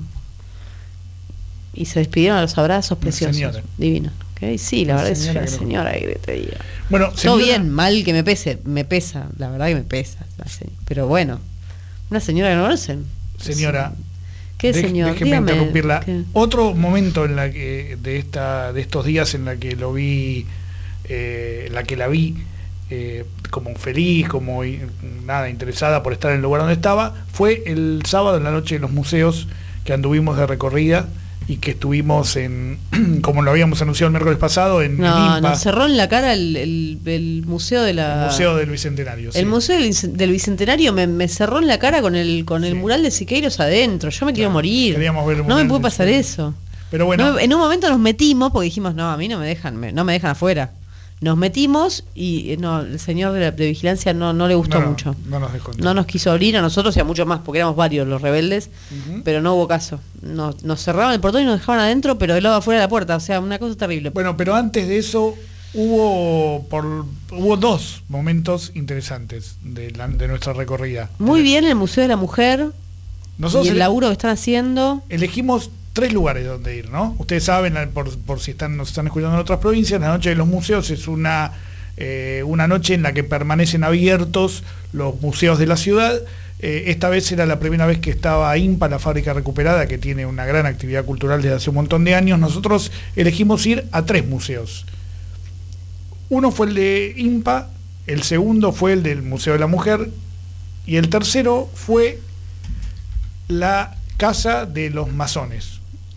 y se despidieron a los abrazos preciosos, señora. divino. ¿Okay? Sí, la Una verdad es señora una que no- señora que te diga. Bueno, Todo señora, bien, mal que me pesa, la verdad que me pesa. Pero bueno, una señora que no conocen. señora, ¿Qué señor? déjeme Dígame, interrumpirla. ¿qué? Otro momento en la que de estos días en la que lo vi, en la que la vi como feliz, como nada interesada por estar en el lugar donde estaba, fue el sábado en la noche en los museos que anduvimos de recorrida y que estuvimos en, como lo habíamos anunciado el miércoles pasado, en No, IMPA, nos cerró en la cara el museo de la... el Museo del Bicentenario. El sí. museo del Bicentenario me cerró en la cara con el Sí. mural de Siqueiros adentro. Yo me quiero Claro, morir. queríamos ver el No mural me puede de pasar Siqueiros. eso. Pero bueno, No, en un momento nos metimos porque dijimos, no, a mí no me dejan afuera. Nos metimos y no, el señor de vigilancia no le gustó mucho. no nos dejó entrar. No nos quiso abrir a nosotros y a muchos más, porque éramos varios los rebeldes, Ujú. pero no hubo caso. Nos cerraban el portón y nos dejaban adentro, pero del lado afuera de la puerta, o sea, una cosa terrible. Bueno, pero antes de eso hubo dos momentos interesantes de nuestra recorrida. Muy bien el Museo de la Mujer Nosotros y el laburo que están haciendo. elegimos 3 lugares donde ir, ¿no? Ustedes saben, por si nos están escuchando en otras provincias, la Noche de los Museos es una noche en la que permanecen abiertos los museos de la ciudad. Esta vez era la primera vez que estaba IMPA, la fábrica recuperada, que tiene una gran actividad cultural desde hace un montón de años. Nosotros elegimos ir a 3 museos. Uno fue el de IMPA, el segundo fue el del Museo de la Mujer y el tercero fue la Casa de los Masones.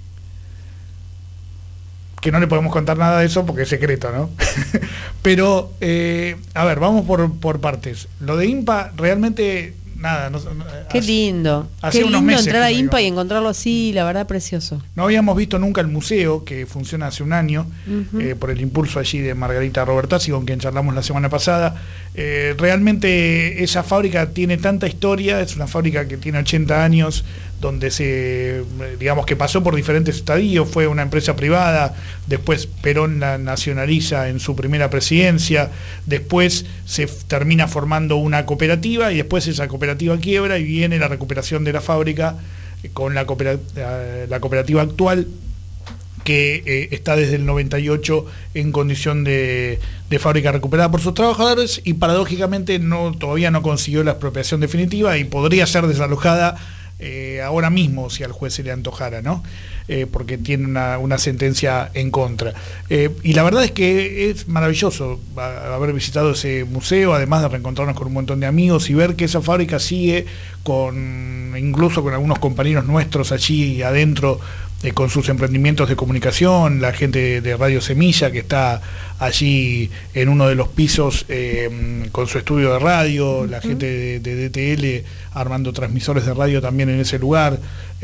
Que no le podemos contar nada de eso porque es secreto, ¿no? Pero, a ver, vamos por partes. Lo de IMPA realmente, nada. Qué lindo. hace Qué unos lindo meses entrar a que no IMPA y íbamos. encontrarlo así, la verdad, precioso. No habíamos visto nunca el museo, que funciona hace un año, Ujú. por el impulso allí de Margarita Robertazzi, con quien charlamos la semana pasada. Realmente esa fábrica tiene tanta historia, es una fábrica que tiene 80 años, donde digamos que pasó por diferentes estadios, fue una empresa privada, después Perón la nacionaliza en su primera presidencia, después se termina formando una cooperativa y después esa cooperativa quiebra y viene la recuperación de la fábrica con la cooperativa actual, que está desde el 98 en condición de fábrica recuperada por sus trabajadores y paradójicamente todavía no consiguió la expropiación definitiva y podría ser desalojada ahora mismo si al juez se le antojara, ¿no? Porque tiene una sentencia en contra. Y la verdad es que es maravilloso haber visitado ese museo, además de reencontrarnos con un montón de amigos y ver que esa fábrica sigue incluso con algunos compañeros nuestros allí adentro, con sus emprendimientos de comunicación, la gente de Radio Semilla que está allí en uno de los pisos con su estudio de radio, la gente de DTL armando transmisores de radio también en ese lugar,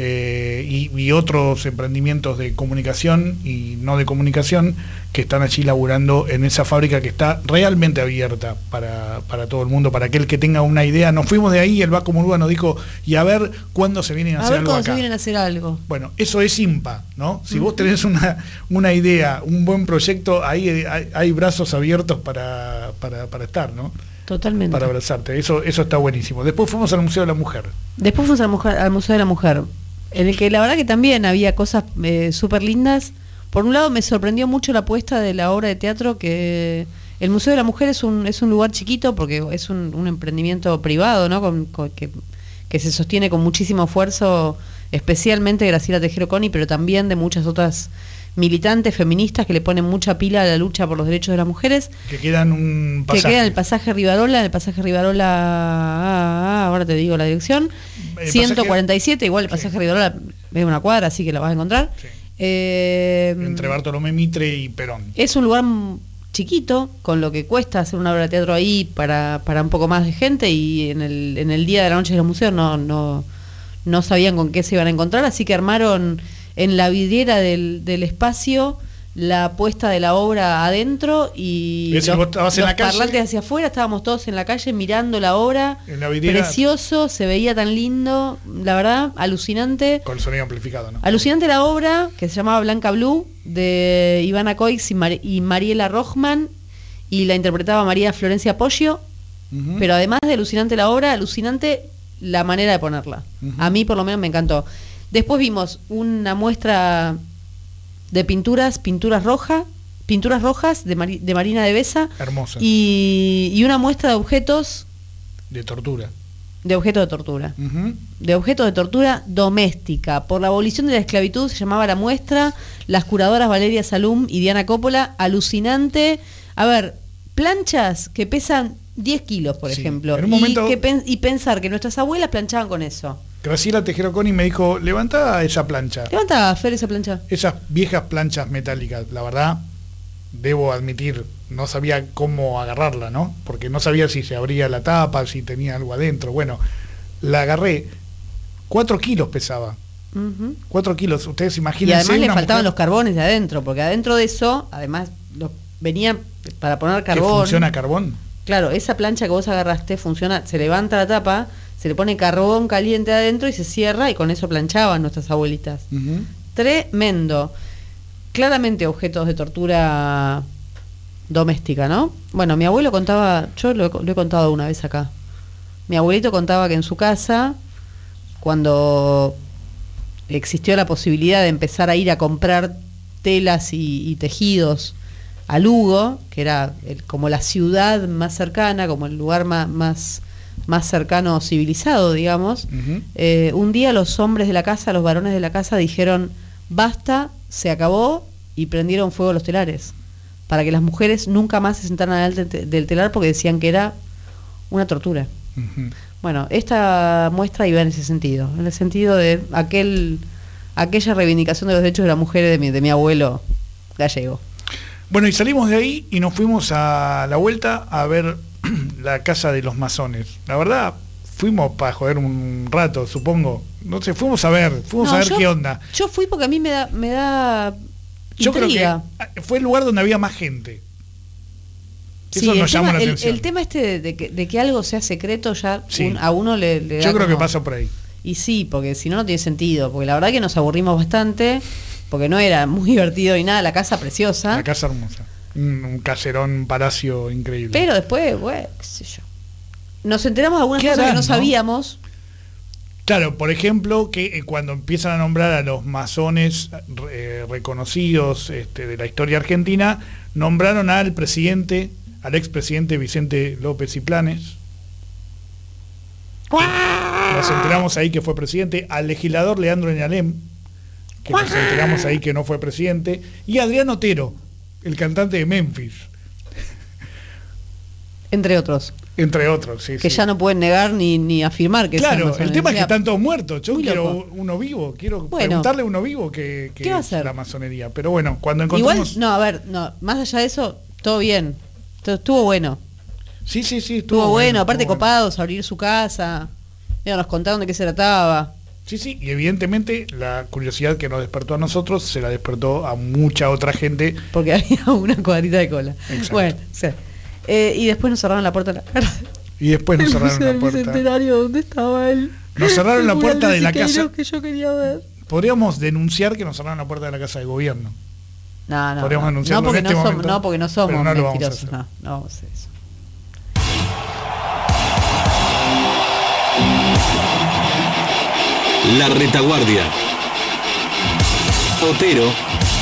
y otros emprendimientos de comunicación y no de comunicación que están allí laburando en esa fábrica que está realmente abierta para todo el mundo, para aquel que tenga una idea. Nos fuimos de ahí, el Vasco Murúa nos dijo, y a ver cuándo se vienen a hacer ver algo cuándo acá. se vienen a hacer algo. Bueno, eso es IMPA, ¿no? Si vos tenés una idea, un buen proyecto, ahí hay brazos abiertos para estar, ¿no? Totalmente. Para abrazarte, eso está buenísimo. Después fuimos al Museo de la Mujer. Después fuimos al Museo de la Mujer, en el que la verdad que también había cosas súper lindas. Por un lado me sorprendió mucho la apuesta de la obra de teatro, que el Museo de la Mujer es un lugar chiquito porque es un emprendimiento privado, ¿no? Que se sostiene con muchísimo esfuerzo especialmente de Graciela Tejero Coni, pero también de muchas otras militantes feministas que le ponen mucha pila a la lucha por los derechos de las mujeres. Que quedan un pasaje. Que queda en el pasaje Rivarola, ahora te digo la dirección, 147, igual el pasaje Rivarola es una cuadra, así que la vas a encontrar. Sí. Entre Bartolomé Mitre y Perón. Es un lugar chiquito, con lo que cuesta hacer una obra de teatro ahí para un poco más de gente, y en el día de la noche de los museos no sabían con qué se iban a encontrar, así que armaron en la vidriera del espacio la puesta de la obra adentro y los parlantes hacia afuera. Estábamos todos en la calle mirando la obra, en la vidriera, precioso, se veía tan lindo, la verdad, alucinante. Con el sonido amplificado, ¿no? Alucinante la obra, que se llamaba Blanca Blue, de Ivana Coix y Mariela Rochman, y la interpretaba María Florencia Poggio. Pero además de alucinante la obra, alucinante la manera de ponerla. A mí por lo menos me encantó. Después vimos una muestra de pinturas rojas de Marina de Besa. Hermosa. Y una muestra de objetos de tortura. De objetos de tortura. De objetos de tortura doméstica. Por la abolición de la esclavitud se llamaba la muestra. Las curadoras Valeria Salum y Diana Coppola. Alucinante. A ver, planchas que pesan 10 kilos, por ejemplo. En un momento, y pensar que nuestras abuelas planchaban con eso. Graciela Tejero Coni me dijo, levantá esa plancha. Levantá, Fer, esa plancha. Esas viejas planchas metálicas, la verdad, debo admitir, no sabía cómo agarrarla, ¿no? Porque no sabía si se abría la tapa, si tenía algo adentro. Bueno, la agarré, 4 kilos pesaba. 4 kilos, ustedes imagínense. Y además le faltaban los carbones de adentro, porque adentro de eso, además, venía para poner carbón. ¿Qué funciona carbón? Claro, esa plancha que vos agarraste funciona, se levanta la tapa, se le pone carbón caliente adentro y se cierra, y con eso planchaban nuestras abuelitas. Tremendo. Claramente objetos de tortura doméstica, ¿no? Bueno, mi abuelo contaba, yo lo he contado una vez acá. Mi abuelito contaba que en su casa, cuando existió la posibilidad de empezar a ir a comprar telas y tejidos a Lugo, que era como la ciudad más cercana, como el lugar más cercano civilizado, digamos, un día los hombres de la casa, los varones de la casa dijeron, basta, se acabó, y prendieron fuego los telares, para que las mujeres nunca más se sentaran adelante del telar, porque decían que era una tortura. Bueno, esta muestra iba en ese sentido, en el sentido de aquella reivindicación de los derechos de la mujer de mi abuelo gallego. Bueno, y salimos de ahí y nos fuimos a la vuelta a ver la casa de los masones. La verdad, fuimos para joder un rato, supongo. No sé, fuimos a ver qué onda. Yo fui porque a mí me da yo intriga. Creo que fue el lugar donde había más gente. Eso nos llama la atención. El tema de que algo sea secreto ya a uno le da. Yo creo que pasa por ahí. Y sí, porque si no, no tiene sentido. Porque la verdad que nos aburrimos bastante, porque no era muy divertido ni nada. La casa preciosa. La casa hermosa. Un caserón, un palacio increíble. Pero después, bueno, qué sé yo. Nos enteramos de algunas cosas que no sabíamos. Claro, por ejemplo, que cuando empiezan a nombrar a los masones reconocidos de la historia argentina, nombraron al expresidente Vicente López y Planes. Nos enteramos ahí que fue presidente. Al legislador Leandro Eñalem, que nos enteramos ahí que no fue presidente. Y a Adrián Otero, el cantante de Memphis. Entre otros, sí. Que ya no pueden negar ni afirmar que claro, el tema es que están todos muertos. Yo quiero uno vivo, preguntarle a uno vivo que ¿qué va a hacer? La masonería. Pero bueno, cuando encontramos... Igual, más allá de eso, todo bien. Estuvo bueno. Sí, estuvo bueno. Aparte copados, abrir su casa. Nos contaron de qué se trataba. Sí, y evidentemente la curiosidad que nos despertó a nosotros se la despertó a mucha otra gente. Porque había una cuadrita de cola. Exacto. Bueno, y después nos cerraron la puerta de la cara. Y después nos cerraron la puerta. Bicentenario, ¿dónde estaba él? Nos cerraron la puerta de la casa. Que yo quería ver. Podríamos denunciar que nos cerraron la puerta de la casa de gobierno. No. Podríamos denunciarlo porque en este momento. No, porque no somos no mentirosos. No vamos a hacer eso. La retaguardia. Otero.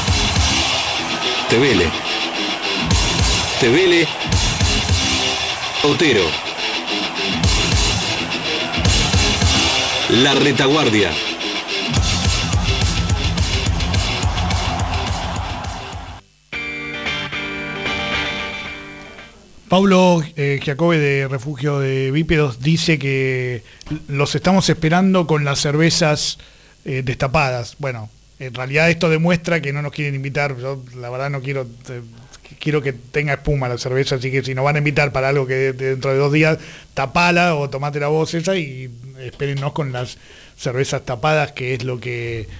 Tevele. Otero. La retaguardia. Pablo Giacobbe de Refugio de Bípedos dice que los estamos esperando con las cervezas destapadas. Bueno, en realidad esto demuestra que no nos quieren invitar. Yo la verdad no quiero que tenga espuma la cerveza, así que si nos van a invitar para algo que dentro de 2 días, tapala o tomate la voz esa y espérennos con las cervezas tapadas, que es lo que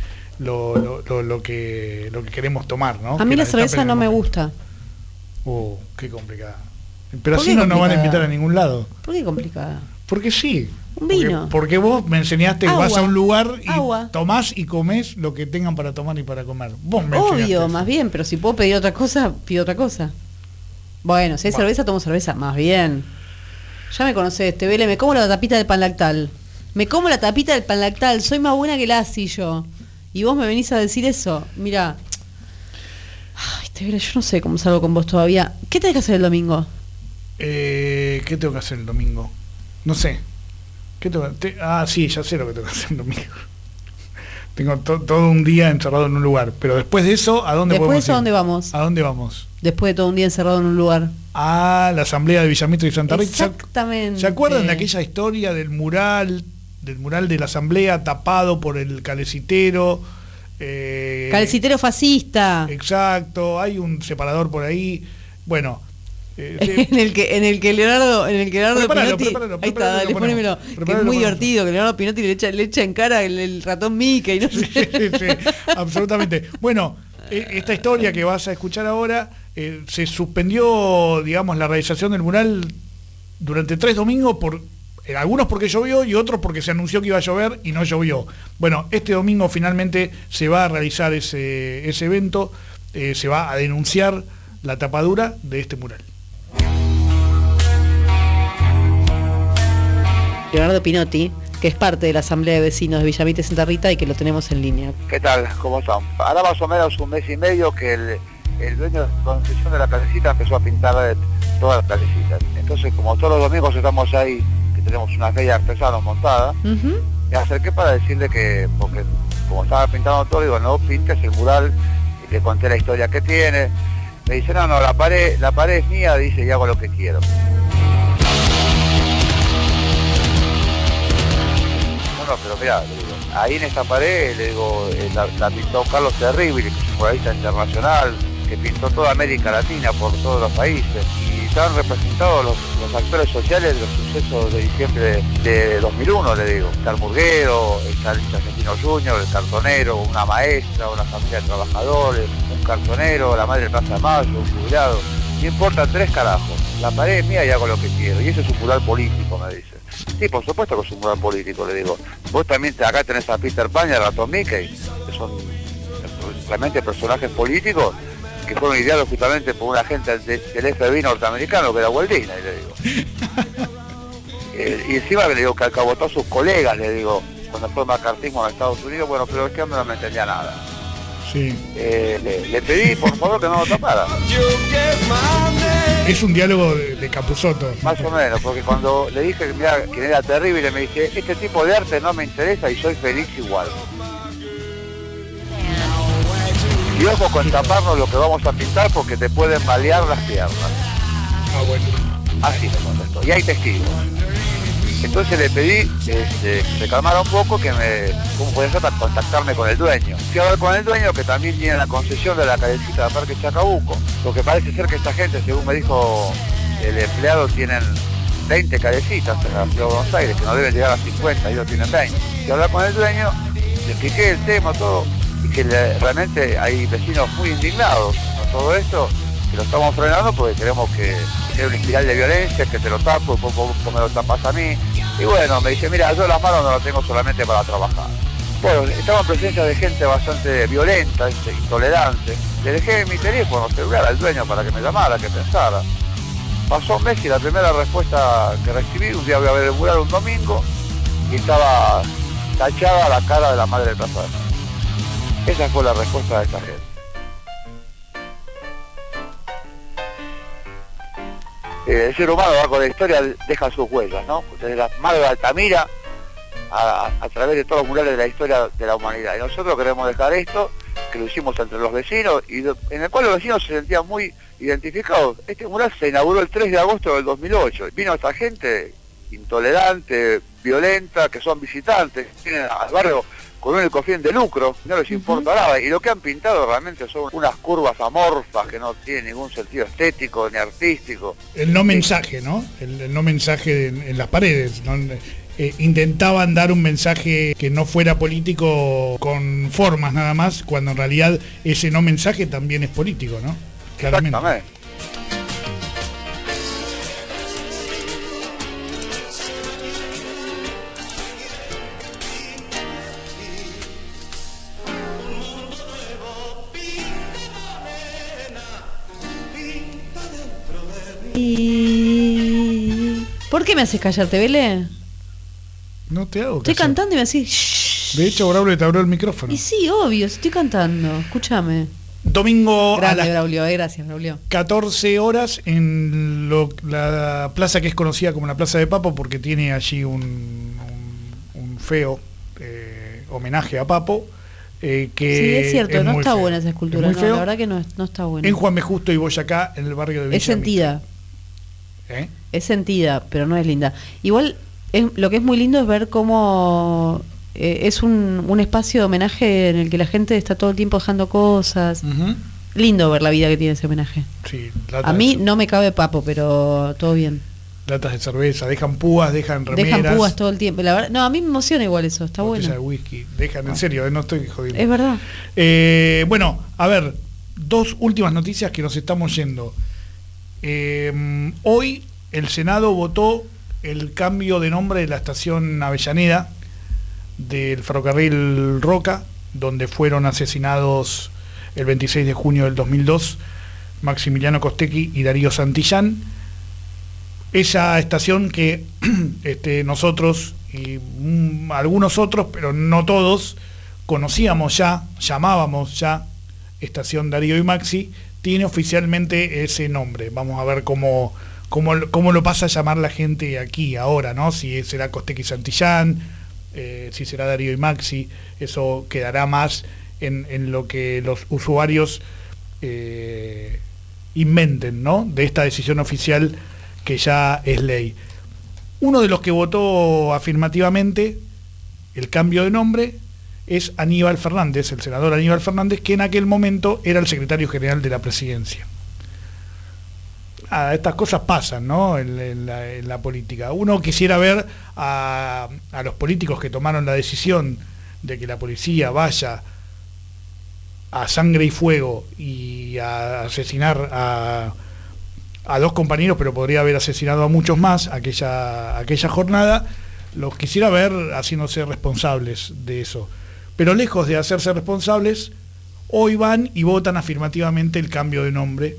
queremos tomar, ¿no? A mí la cerveza no me gusta. Qué complicada. Pero así no nos van a invitar a ningún lado. ¿Por qué complicada? Porque sí. Un vino. Porque vos me enseñaste que vas a un lugar y agua. Tomás y comés lo que tengan para tomar y para comer. Vos me enseñaste. Obvio, más bien, pero si puedo pedir otra cosa, pido otra cosa. Bueno, si hay cerveza, tomo cerveza, más bien. Ya me conocés, Vélez, me como la tapita del pan lactal. Soy más buena que la Asi yo. Y vos me venís a decir eso. Mirá. Ay, Vélez, yo no sé cómo salgo con vos todavía. ¿Qué tenés que hacer el domingo? ¿Qué tengo que hacer el domingo? No sé. Sí, ya sé lo que tengo que hacer el domingo. Tengo todo un día encerrado en un lugar. Pero después de eso, ¿a dónde podemos ir? Después de eso, ¿a dónde vamos? ¿A dónde vamos? Después de todo un día encerrado en un lugar. A la asamblea de Villamitre y Santa Rita. Exactamente. ¿Se acuerdan de aquella historia del mural de la asamblea tapado por el calecitero? Calecitero fascista. Exacto, hay un separador por ahí. Bueno, en el que Leonardo Pinotti, ahí está, dale, ponémelo, que es muy divertido, que Leonardo Pinotti le echa en cara el ratón Mickey, no sé. Sí, absolutamente. Bueno, esta historia que vas a escuchar ahora, se suspendió, digamos, la realización del mural durante 3 domingos, algunos porque llovió y otros porque se anunció que iba a llover y no llovió. Bueno, este domingo finalmente se va a realizar ese evento, se va a denunciar la tapadura de este mural. Leonardo Pinotti, que es parte de la Asamblea de Vecinos de Villamitre y Santa Rita y que lo tenemos en línea. ¿Qué tal? ¿Cómo están? Ahora más o menos 1 mes y medio que el dueño de la concesión de la calecita empezó a pintar todas las calecitas. Entonces, como todos los domingos estamos ahí, que tenemos una feria de artesanos montada, me acerqué para decirle que, porque como estaba pintando todo, digo, no pintes el mural, y le conté la historia que tiene. Me dice, no, la pared es mía, dice, y hago lo que quiero. No, pero mirá, le digo, ahí en esa pared, le digo, la pintó Carlos Terribili, que es un muralista internacional, que pintó toda América Latina por todos los países, y están representados los actores sociales de los sucesos de diciembre de 2001, le digo. Está el murguero, está el Argentino Junior, el cartonero, una maestra, una familia de trabajadores, un cartonero, la madre de Plaza de Mayo, un jubilado. No importa 3 carajos, la pared es mía y hago lo que quiero, y eso es un mural político, me dice. Sí, por supuesto que es un mural político, le digo. Vos también acá tenés a Peter Pan y a Ratón Mickey, que son realmente personajes políticos que fueron ideados justamente por un agente del FBI norteamericano, que era Walt Disney, le digo. Y encima le digo que alcabotó a sus colegas, le digo, cuando fue el macartismo en Estados Unidos, bueno, pero es que no me entendía nada. Sí. Le pedí, por favor, que no lo tapara. Es un diálogo de Capusotto. Más o menos, porque cuando le dije mira, que era terrible, me dice, este tipo de arte no me interesa y soy feliz igual. Y ojo con taparnos lo que vamos a pintar porque te pueden balear las piernas. Bueno. Así me contestó. Y hay testigos. Entonces le pedí que se calmara un poco, cómo podía ser para contactarme con el dueño. Fui a hablar con el dueño, que también tiene la concesión de la calecita de Parque Chacabuco, porque parece ser que esta gente, según me dijo el empleado, tienen 20 calecitas en la ciudad de Buenos Aires, que no deben llegar a 50, ellos tienen 20. Fui a hablar con el dueño, le expliqué el tema, todo, y que realmente hay vecinos muy indignados con todo esto, que lo estamos frenando porque queremos que sea una espiral de violencia, que te lo tapo, después vos me lo tapas a mí. Y bueno, me dice, mira, yo las manos no las tengo solamente para trabajar. Bueno, estaba en presencia de gente bastante violenta, intolerante. Le dejé mi teléfono celular al dueño para que me llamara, que pensara. Pasó un mes y la primera respuesta que recibí, un día voy a ver el mural un domingo, y estaba tachada la cara de la madre de Plaza de Mayo. Esa fue la respuesta de esta gente. El ser humano va con la historia, deja sus huellas, ¿no? Desde las manos de Altamira a través de todos los murales de la historia de la humanidad. Y nosotros queremos dejar esto que lo hicimos entre los vecinos, en el cual los vecinos se sentían muy identificados. Este mural se inauguró el 3 de agosto del 2008. Vino esta gente intolerante, violenta, que son visitantes, que vienen al barrio con un único fin de lucro, no les importa nada, y lo que han pintado realmente son unas curvas amorfas que no tienen ningún sentido estético ni artístico. El no mensaje, ¿no? El no mensaje en las paredes, ¿no? Intentaban dar un mensaje que no fuera político con formas nada más, cuando en realidad ese no mensaje también es político, ¿no? Claramente. Exactamente. ¿Por qué me haces callarte, Vélez? No te hago Estoy callar. cantando y me decís shh. De hecho, Braulio te abrió el micrófono. Y sí, obvio, estoy cantando. Escúchame. Domingo Grande, a las Braulio, gracias, Braulio. 14 horas en la plaza que es conocida como la Plaza de Papo, porque tiene allí un feo homenaje a Papo. Que sí, es cierto, no está buena esa escultura, no, la verdad que no está buena. En Juan B. Justo y Boyacá, en el barrio de Villa Es sentida. Es sentida, pero no es linda. Igual, lo que es muy lindo es ver cómo es un espacio de homenaje en el que la gente está todo el tiempo dejando cosas. Lindo ver la vida que tiene ese homenaje. Sí, a mí no me cabe Papo, pero todo bien. Latas de cerveza, dejan púas, dejan remeras. Dejan púas todo el tiempo. La verdad, no, a mí me emociona igual eso, está bueno. De whisky, dejan, en serio, no estoy jodiendo. Es verdad. Bueno, a ver, dos últimas noticias que nos estamos yendo. Hoy el Senado votó el cambio de nombre de la estación Avellaneda del ferrocarril Roca, donde fueron asesinados el 26 de junio del 2002 Maximiliano Costecchi y Darío Santillán. Esa estación que nosotros y algunos otros, pero no todos, conocíamos ya, llamábamos ya estación Darío y Maxi, tiene oficialmente ese nombre. Vamos a ver cómo lo pasa a llamar la gente aquí ahora, ¿no? Si será Costecchi y Santillán, si será Darío y Maxi, eso quedará más en lo que los usuarios inventen, ¿no? De esta decisión oficial que ya es ley. Uno de los que votó afirmativamente el cambio de nombre es Aníbal Fernández, el senador Aníbal Fernández, que en aquel momento era el secretario general de la presidencia. Estas cosas pasan, ¿no? En la política. Uno quisiera ver a los políticos que tomaron la decisión de que la policía vaya a sangre y fuego y a asesinar a dos compañeros, pero podría haber asesinado a muchos más aquella jornada. Los quisiera ver haciéndose responsables de eso. Pero lejos de hacerse responsables, hoy van y votan afirmativamente el cambio de nombre.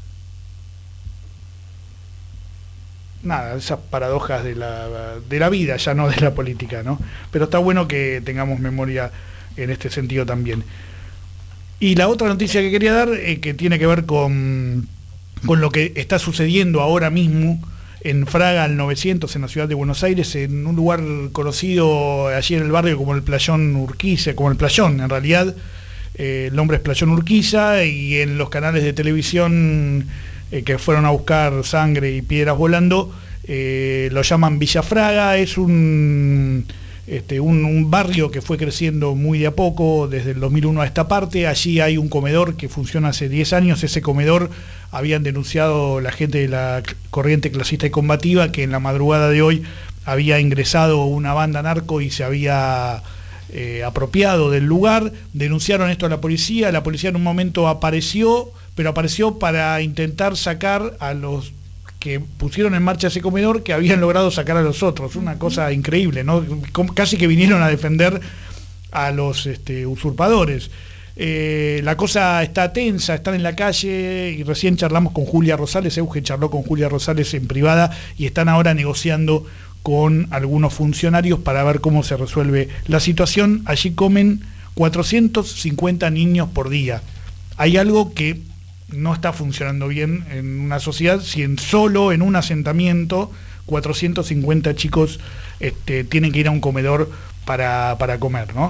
Nada, esas paradojas de la vida, ya no de la política, ¿no? Pero está bueno que tengamos memoria en este sentido también. Y la otra noticia que quería dar, que tiene que ver con lo que está sucediendo ahora mismo en Fraga al 900, en la ciudad de Buenos Aires, en un lugar conocido allí en el barrio como el Playón Urquiza, como el Playón en realidad, el nombre es Playón Urquiza, y en los canales de televisión que fueron a buscar sangre y piedras volando, lo llaman Villa Fraga. Es un barrio que fue creciendo muy de a poco desde el 2001 a esta parte. Allí hay un comedor que funciona hace 10 años. Ese comedor habían denunciado la gente de la corriente clasista y combativa que en la madrugada de hoy había ingresado una banda narco y se había apropiado del lugar. Denunciaron esto a la policía en un momento apareció, pero apareció para intentar sacar a los que pusieron en marcha ese comedor, que habían logrado sacar a los otros. Una cosa increíble, ¿no? Casi que vinieron a defender a los usurpadores. La cosa está tensa, están en la calle, y recién charlamos con Julia Rosales, Euge charló con Julia Rosales en privada, y están ahora negociando con algunos funcionarios para ver cómo se resuelve la situación. Allí comen 450 niños por día. Hay algo que no está funcionando bien en una sociedad si solo en un asentamiento 450 chicos tienen que ir a un comedor para comer, ¿no?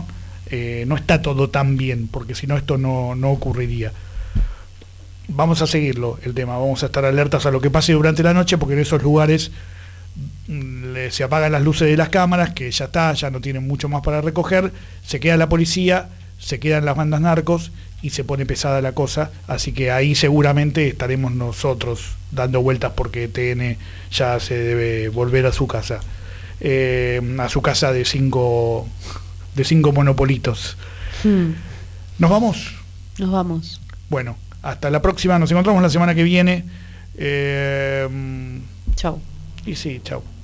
no está todo tan bien, porque si no esto no ocurriría. Vamos a seguirlo el tema, vamos a estar alertas a lo que pase durante la noche, porque en esos lugares se apagan las luces de las cámaras, que ya está, ya no tienen mucho más para recoger, se queda la policía, se quedan las bandas narcos y se pone pesada la cosa, así que ahí seguramente estaremos nosotros dando vueltas porque TN ya se debe volver a su casa de cinco monopolitos. ¿Nos vamos? Nos vamos. Bueno, hasta la próxima, nos encontramos la semana que viene. Chau. Y sí, chau.